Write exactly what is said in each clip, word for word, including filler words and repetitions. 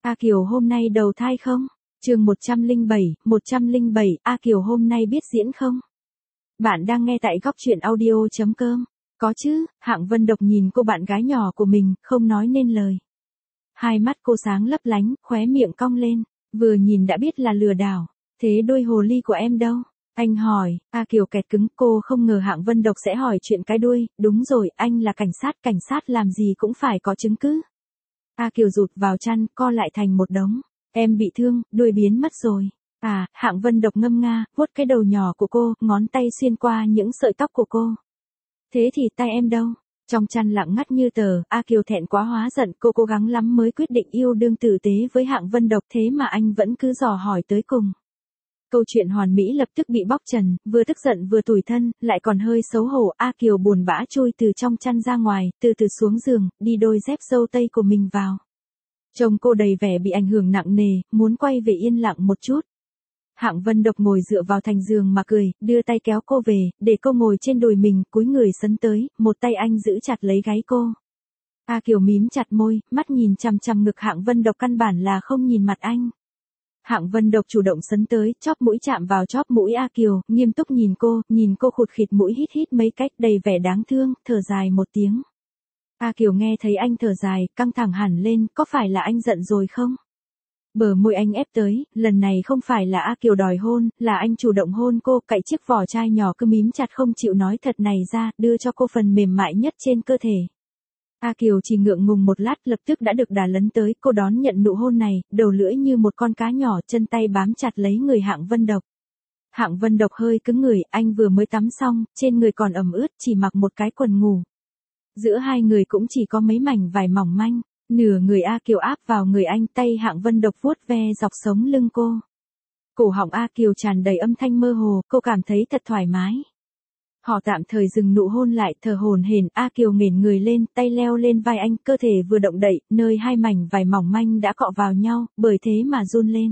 A Kiều hôm nay đầu thai không? Chương một trăm lẻ bảy, một trăm lẻ bảy, A Kiều hôm nay biết diễn không? Bạn đang nghe tại góc truyện audio chấm com. Có chứ, Hạng Vân Độc nhìn cô bạn gái nhỏ của mình, không nói nên lời. Hai mắt cô sáng lấp lánh, khóe miệng cong lên, vừa nhìn đã biết là lừa đảo. Thế đôi hồ ly của em đâu? Anh hỏi. A Kiều kẹt cứng, cô không ngờ Hạng Vân Độc sẽ hỏi chuyện cái đuôi. Đúng rồi, anh là cảnh sát, cảnh sát làm gì cũng phải có chứng cứ. A Kiều rụt vào chăn, co lại thành một đống. Em bị thương, đuôi biến mất rồi. À, Hạng Vân Độc ngâm nga, vuốt cái đầu nhỏ của cô, ngón tay xuyên qua những sợi tóc của cô. Thế thì tay em đâu? Trong chăn lặng ngắt như tờ, A Kiều thẹn quá hóa giận, cô cố gắng lắm mới quyết định yêu đương tử tế với Hạng Vân Độc, thế mà anh vẫn cứ dò hỏi tới cùng. Câu chuyện hoàn mỹ lập tức bị bóc trần, vừa tức giận vừa tủi thân, lại còn hơi xấu hổ. A Kiều buồn bã chui từ trong chăn ra ngoài, từ từ xuống giường, đi đôi dép dâu tây của mình vào. Trông cô đầy vẻ bị ảnh hưởng nặng nề, muốn quay về yên lặng một chút. Hạng Vân Độc ngồi dựa vào thành giường mà cười, đưa tay kéo cô về, để cô ngồi trên đùi mình, cúi người sấn tới, một tay anh giữ chặt lấy gáy cô. A Kiều mím chặt môi, mắt nhìn chằm chằm ngực Hạng Vân Độc, căn bản là không nhìn mặt anh. Hạng Vân Độc chủ động sấn tới, chóp mũi chạm vào chóp mũi A Kiều, nghiêm túc nhìn cô, nhìn cô khụt khịt mũi, hít hít mấy cách, đầy vẻ đáng thương, thở dài một tiếng. A Kiều nghe thấy anh thở dài, căng thẳng hẳn lên, có phải là anh giận rồi không? Bờ môi anh ép tới, lần này không phải là A Kiều đòi hôn, là anh chủ động hôn cô, cạy chiếc vỏ chai nhỏ cứ mím chặt không chịu nói thật này ra, đưa cho cô phần mềm mại nhất trên cơ thể. A Kiều chỉ ngượng ngùng một lát, lập tức đã được đà lấn tới, cô đón nhận nụ hôn này, đầu lưỡi như một con cá nhỏ, chân tay bám chặt lấy người Hạng Vân Độc. Hạng Vân Độc hơi cứng người, anh vừa mới tắm xong, trên người còn ẩm ướt, chỉ mặc một cái quần ngủ. Giữa hai người cũng chỉ có mấy mảnh vải mỏng manh, nửa người A Kiều áp vào người anh, tay Hạng Vân Độc vuốt ve dọc sống lưng cô. Cổ họng A Kiều tràn đầy âm thanh mơ hồ, cô cảm thấy thật thoải mái. Họ tạm thời dừng nụ hôn lại, thở hổn hển. A Kiều nghển người lên, tay leo lên vai anh, cơ thể vừa động đậy, nơi hai mảnh vải mỏng manh đã cọ vào nhau, bởi thế mà run lên.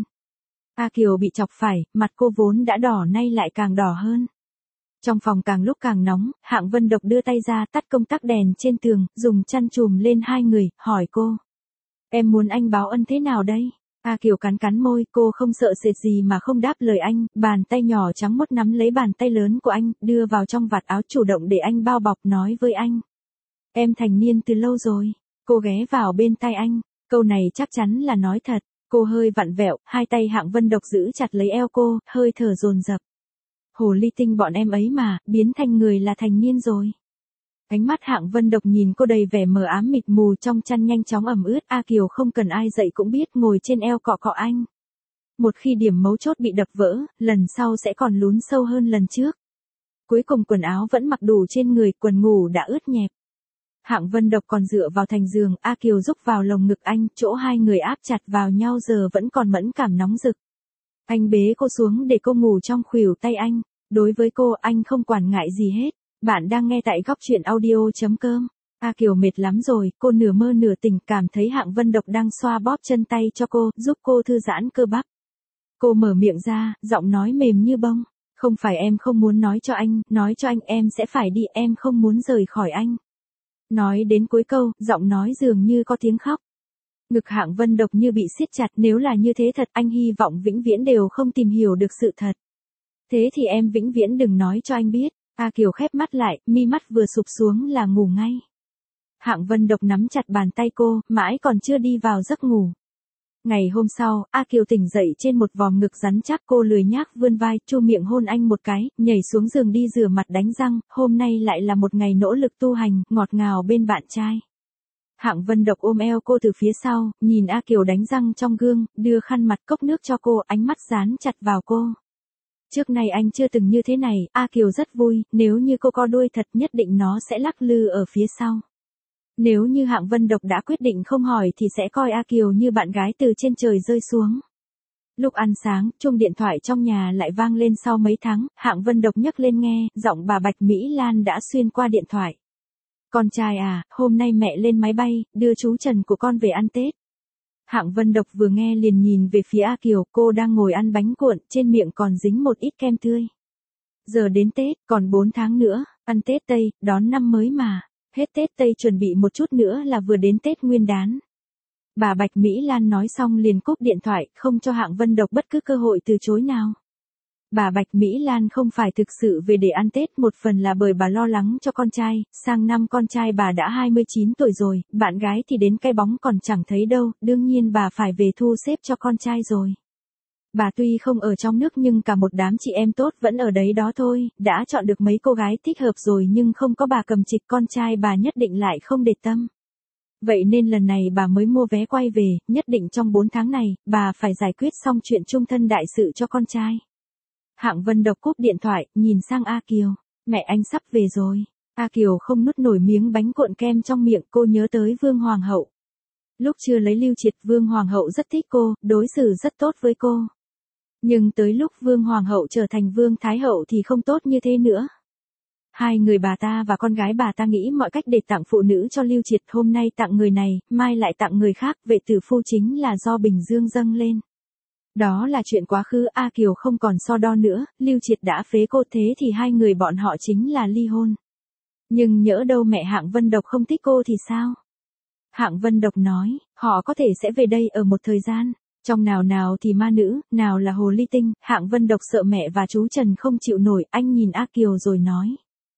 A Kiều bị chọc phải, mặt cô vốn đã đỏ nay lại càng đỏ hơn. Trong phòng càng lúc càng nóng, Hạng Vân Độc đưa tay ra tắt công tắc đèn trên tường, dùng chăn trùm lên hai người, hỏi cô. Em muốn anh báo ân thế nào đây? A Kiều cắn cắn môi, cô không sợ sệt gì mà không đáp lời anh, bàn tay nhỏ trắng mốt nắm lấy bàn tay lớn của anh, đưa vào trong vạt áo, chủ động để anh bao bọc, nói với anh. Em thành niên từ lâu rồi. Cô ghé vào bên tai anh, câu này chắc chắn là nói thật. Cô hơi vặn vẹo, hai tay Hạng Vân Độc giữ chặt lấy eo cô, hơi thở dồn dập. Hồ ly tinh bọn em ấy mà, biến thành người là thành niên rồi. Ánh mắt Hạng Vân Độc nhìn cô đầy vẻ mờ ám mịt mù, trong chăn nhanh chóng ẩm ướt. A Kiều không cần ai dạy cũng biết, ngồi trên eo cọ cọ anh. Một khi điểm mấu chốt bị đập vỡ, lần sau sẽ còn lún sâu hơn lần trước. Cuối cùng quần áo vẫn mặc đủ trên người, quần ngủ đã ướt nhẹp. Hạng Vân Độc còn dựa vào thành giường, A Kiều rúc vào lồng ngực anh, chỗ hai người áp chặt vào nhau giờ vẫn còn mẫn cảm nóng rực. Anh bế cô xuống để cô ngủ trong khuỷu tay anh. Đối với cô, anh không quản ngại gì hết. Bạn đang nghe tại góc truyện audio chấm com. A Kiều mệt lắm rồi, cô nửa mơ nửa tỉnh, cảm thấy Hạng Vân Độc đang xoa bóp chân tay cho cô, giúp cô thư giãn cơ bắp. Cô mở miệng ra, giọng nói mềm như bông. Không phải em không muốn nói cho anh, nói cho anh em sẽ phải đi, em không muốn rời khỏi anh. Nói đến cuối câu, giọng nói dường như có tiếng khóc. Ngực Hạng Vân Độc như bị siết chặt, nếu là như thế thật, anh hy vọng vĩnh viễn đều không tìm hiểu được sự thật. Thế thì em vĩnh viễn đừng nói cho anh biết. A Kiều khép mắt lại, mi mắt vừa sụp xuống là ngủ ngay. Hạng Vân Độc nắm chặt bàn tay cô, mãi còn chưa đi vào giấc ngủ. Ngày hôm sau, A Kiều tỉnh dậy trên một vòm ngực rắn chắc, cô lười nhác vươn vai, chu miệng hôn anh một cái, nhảy xuống giường đi rửa mặt đánh răng, hôm nay lại là một ngày nỗ lực tu hành, ngọt ngào bên bạn trai. Hạng Vân Độc ôm eo cô từ phía sau, nhìn A Kiều đánh răng trong gương, đưa khăn mặt cốc nước cho cô, ánh mắt dán chặt vào cô. Trước nay anh chưa từng như thế này, A Kiều rất vui, nếu như cô có đuôi thật nhất định nó sẽ lắc lư ở phía sau. Nếu như Hạng Vân Độc đã quyết định không hỏi thì sẽ coi A Kiều như bạn gái từ trên trời rơi xuống. Lúc ăn sáng, chuông điện thoại trong nhà lại vang lên sau mấy tháng, Hạng Vân Độc nhấc lên nghe, giọng bà Bạch Mỹ Lan đã xuyên qua điện thoại. Con trai à, hôm nay mẹ lên máy bay, đưa chú Trần của con về ăn Tết. Hạng Vân Độc vừa nghe liền nhìn về phía A Kiều, cô đang ngồi ăn bánh cuộn, trên miệng còn dính một ít kem tươi. Giờ đến Tết, còn bốn tháng nữa, ăn Tết Tây, đón năm mới mà. Hết Tết Tây chuẩn bị một chút nữa là vừa đến Tết Nguyên đán. Bà Bạch Mỹ Lan nói xong liền cúp điện thoại, không cho Hạng Vân Độc bất cứ cơ hội từ chối nào. Bà Bạch Mỹ Lan không phải thực sự về để ăn Tết, một phần là bởi bà lo lắng cho con trai, sang năm con trai bà đã hai mươi chín tuổi rồi, bạn gái thì đến cái bóng còn chẳng thấy đâu, đương nhiên bà phải về thu xếp cho con trai rồi. Bà tuy không ở trong nước nhưng cả một đám chị em tốt vẫn ở đấy đó thôi, đã chọn được mấy cô gái thích hợp rồi nhưng không có bà cầm trịch, con trai bà nhất định lại không để tâm. Vậy nên lần này bà mới mua vé quay về, nhất định trong bốn tháng này, bà phải giải quyết xong chuyện chung thân đại sự cho con trai. Hạng Vân Độc cúp điện thoại, nhìn sang A Kiều, mẹ anh sắp về rồi. A Kiều không nuốt nổi miếng bánh cuộn kem trong miệng, cô nhớ tới Vương Hoàng hậu. Lúc chưa lấy Lưu Triệt, Vương Hoàng hậu rất thích cô, đối xử rất tốt với cô. Nhưng tới lúc Vương Hoàng hậu trở thành Vương Thái hậu thì không tốt như thế nữa. Hai người bà ta và con gái bà ta nghĩ mọi cách để tặng phụ nữ cho Lưu Triệt, hôm nay tặng người này, mai lại tặng người khác, vệ tử phu chính là do Bình Dương dâng lên. Đó là chuyện quá khứ, A Kiều không còn so đo nữa, Lưu Triệt đã phế cô, thế thì hai người bọn họ chính là ly hôn. Nhưng nhỡ đâu mẹ Hạng Vân Độc không thích cô thì sao? Hạng Vân Độc nói, họ có thể sẽ về đây ở một thời gian. Trong nào nào thì ma nữ, nào là hồ ly tinh, Hạng Vân Độc sợ mẹ và chú Trần không chịu nổi, anh nhìn A Kiều rồi nói.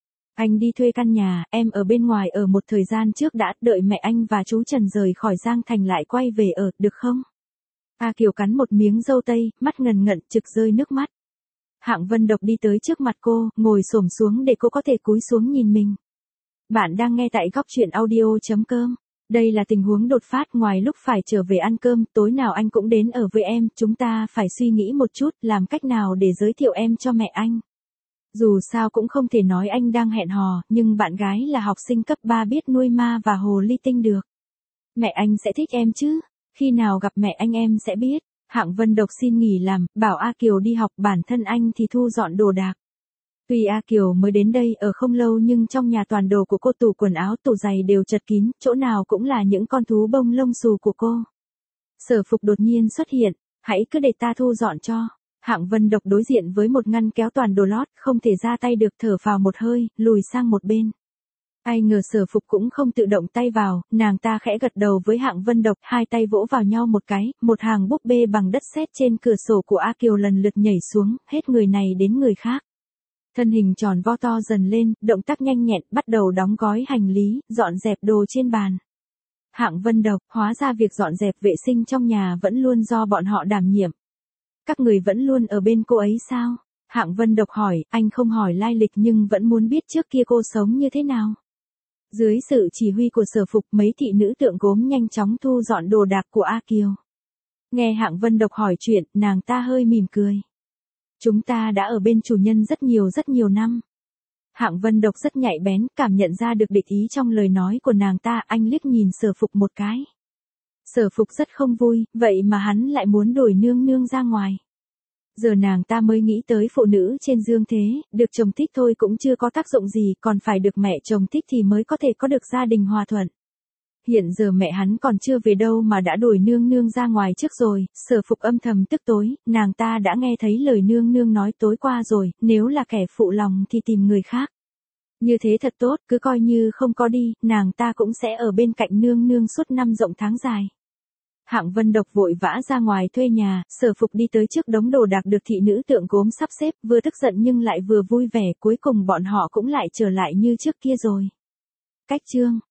Anh đi thuê căn nhà, em ở bên ngoài ở một thời gian trước đã, đợi mẹ anh và chú Trần rời khỏi Giang Thành lại quay về ở, được không? A Kiều cắn một miếng dâu tây, mắt ngần ngận, trực rơi nước mắt. Hạng Vân Độc đi tới trước mặt cô, ngồi xổm xuống để cô có thể cúi xuống nhìn mình. Bạn đang nghe tại góc truyện audio.com. Đây là tình huống đột phát, ngoài lúc phải trở về ăn cơm, tối nào anh cũng đến ở với em, chúng ta phải suy nghĩ một chút, làm cách nào để giới thiệu em cho mẹ anh. Dù sao cũng không thể nói anh đang hẹn hò, nhưng bạn gái là học sinh cấp ba biết nuôi ma và hồ ly tinh được. Mẹ anh sẽ thích em chứ, khi nào gặp mẹ anh em sẽ biết. Hạng Vân Độc xin nghỉ làm, bảo A Kiều đi học, bản thân anh thì thu dọn đồ đạc. Tuy A Kiều mới đến đây ở không lâu nhưng trong nhà toàn đồ của cô, tủ quần áo, tủ giày đều chật kín, chỗ nào cũng là những con thú bông lông xù của cô. Sở Phục đột nhiên xuất hiện, hãy cứ để ta thu dọn cho. Hạng Vân Độc đối diện với một ngăn kéo toàn đồ lót, không thể ra tay được, thở phào một hơi, lùi sang một bên. Ai ngờ Sở Phục cũng không tự động tay vào, nàng ta khẽ gật đầu với Hạng Vân Độc, hai tay vỗ vào nhau một cái, một hàng búp bê bằng đất sét trên cửa sổ của A Kiều lần lượt nhảy xuống, hết người này đến người khác. Thân hình tròn vo to dần lên, động tác nhanh nhẹn, bắt đầu đóng gói hành lý, dọn dẹp đồ trên bàn. Hạng Vân Độc, hóa ra việc dọn dẹp vệ sinh trong nhà vẫn luôn do bọn họ đảm nhiệm. Các người vẫn luôn ở bên cô ấy sao? Hạng Vân Độc hỏi, anh không hỏi lai lịch nhưng vẫn muốn biết trước kia cô sống như thế nào. Dưới sự chỉ huy của Sở Phục, mấy thị nữ tượng gốm nhanh chóng thu dọn đồ đạc của A Kiều. Nghe Hạng Vân Độc hỏi chuyện, nàng ta hơi mỉm cười. Chúng ta đã ở bên chủ nhân rất nhiều rất nhiều năm. Hạng Vân Độc rất nhạy bén, cảm nhận ra được địch ý trong lời nói của nàng ta, anh liếc nhìn Sở Phục một cái. Sở Phục rất không vui, vậy mà hắn lại muốn đuổi nương nương ra ngoài. Giờ nàng ta mới nghĩ tới phụ nữ trên dương thế, được chồng thích thôi cũng chưa có tác dụng gì, còn phải được mẹ chồng thích thì mới có thể có được gia đình hòa thuận. Hiện giờ mẹ hắn còn chưa về đâu mà đã đuổi nương nương ra ngoài trước rồi, Sở Phục âm thầm tức tối, nàng ta đã nghe thấy lời nương nương nói tối qua rồi, nếu là kẻ phụ lòng thì tìm người khác. Như thế thật tốt, cứ coi như không có đi, nàng ta cũng sẽ ở bên cạnh nương nương suốt năm rộng tháng dài. Hạng Vân Độc vội vã ra ngoài thuê nhà, Sở Phục đi tới trước đống đồ đạc được thị nữ tượng gốm sắp xếp, vừa tức giận nhưng lại vừa vui vẻ, cuối cùng bọn họ cũng lại trở lại như trước kia rồi. Cách chương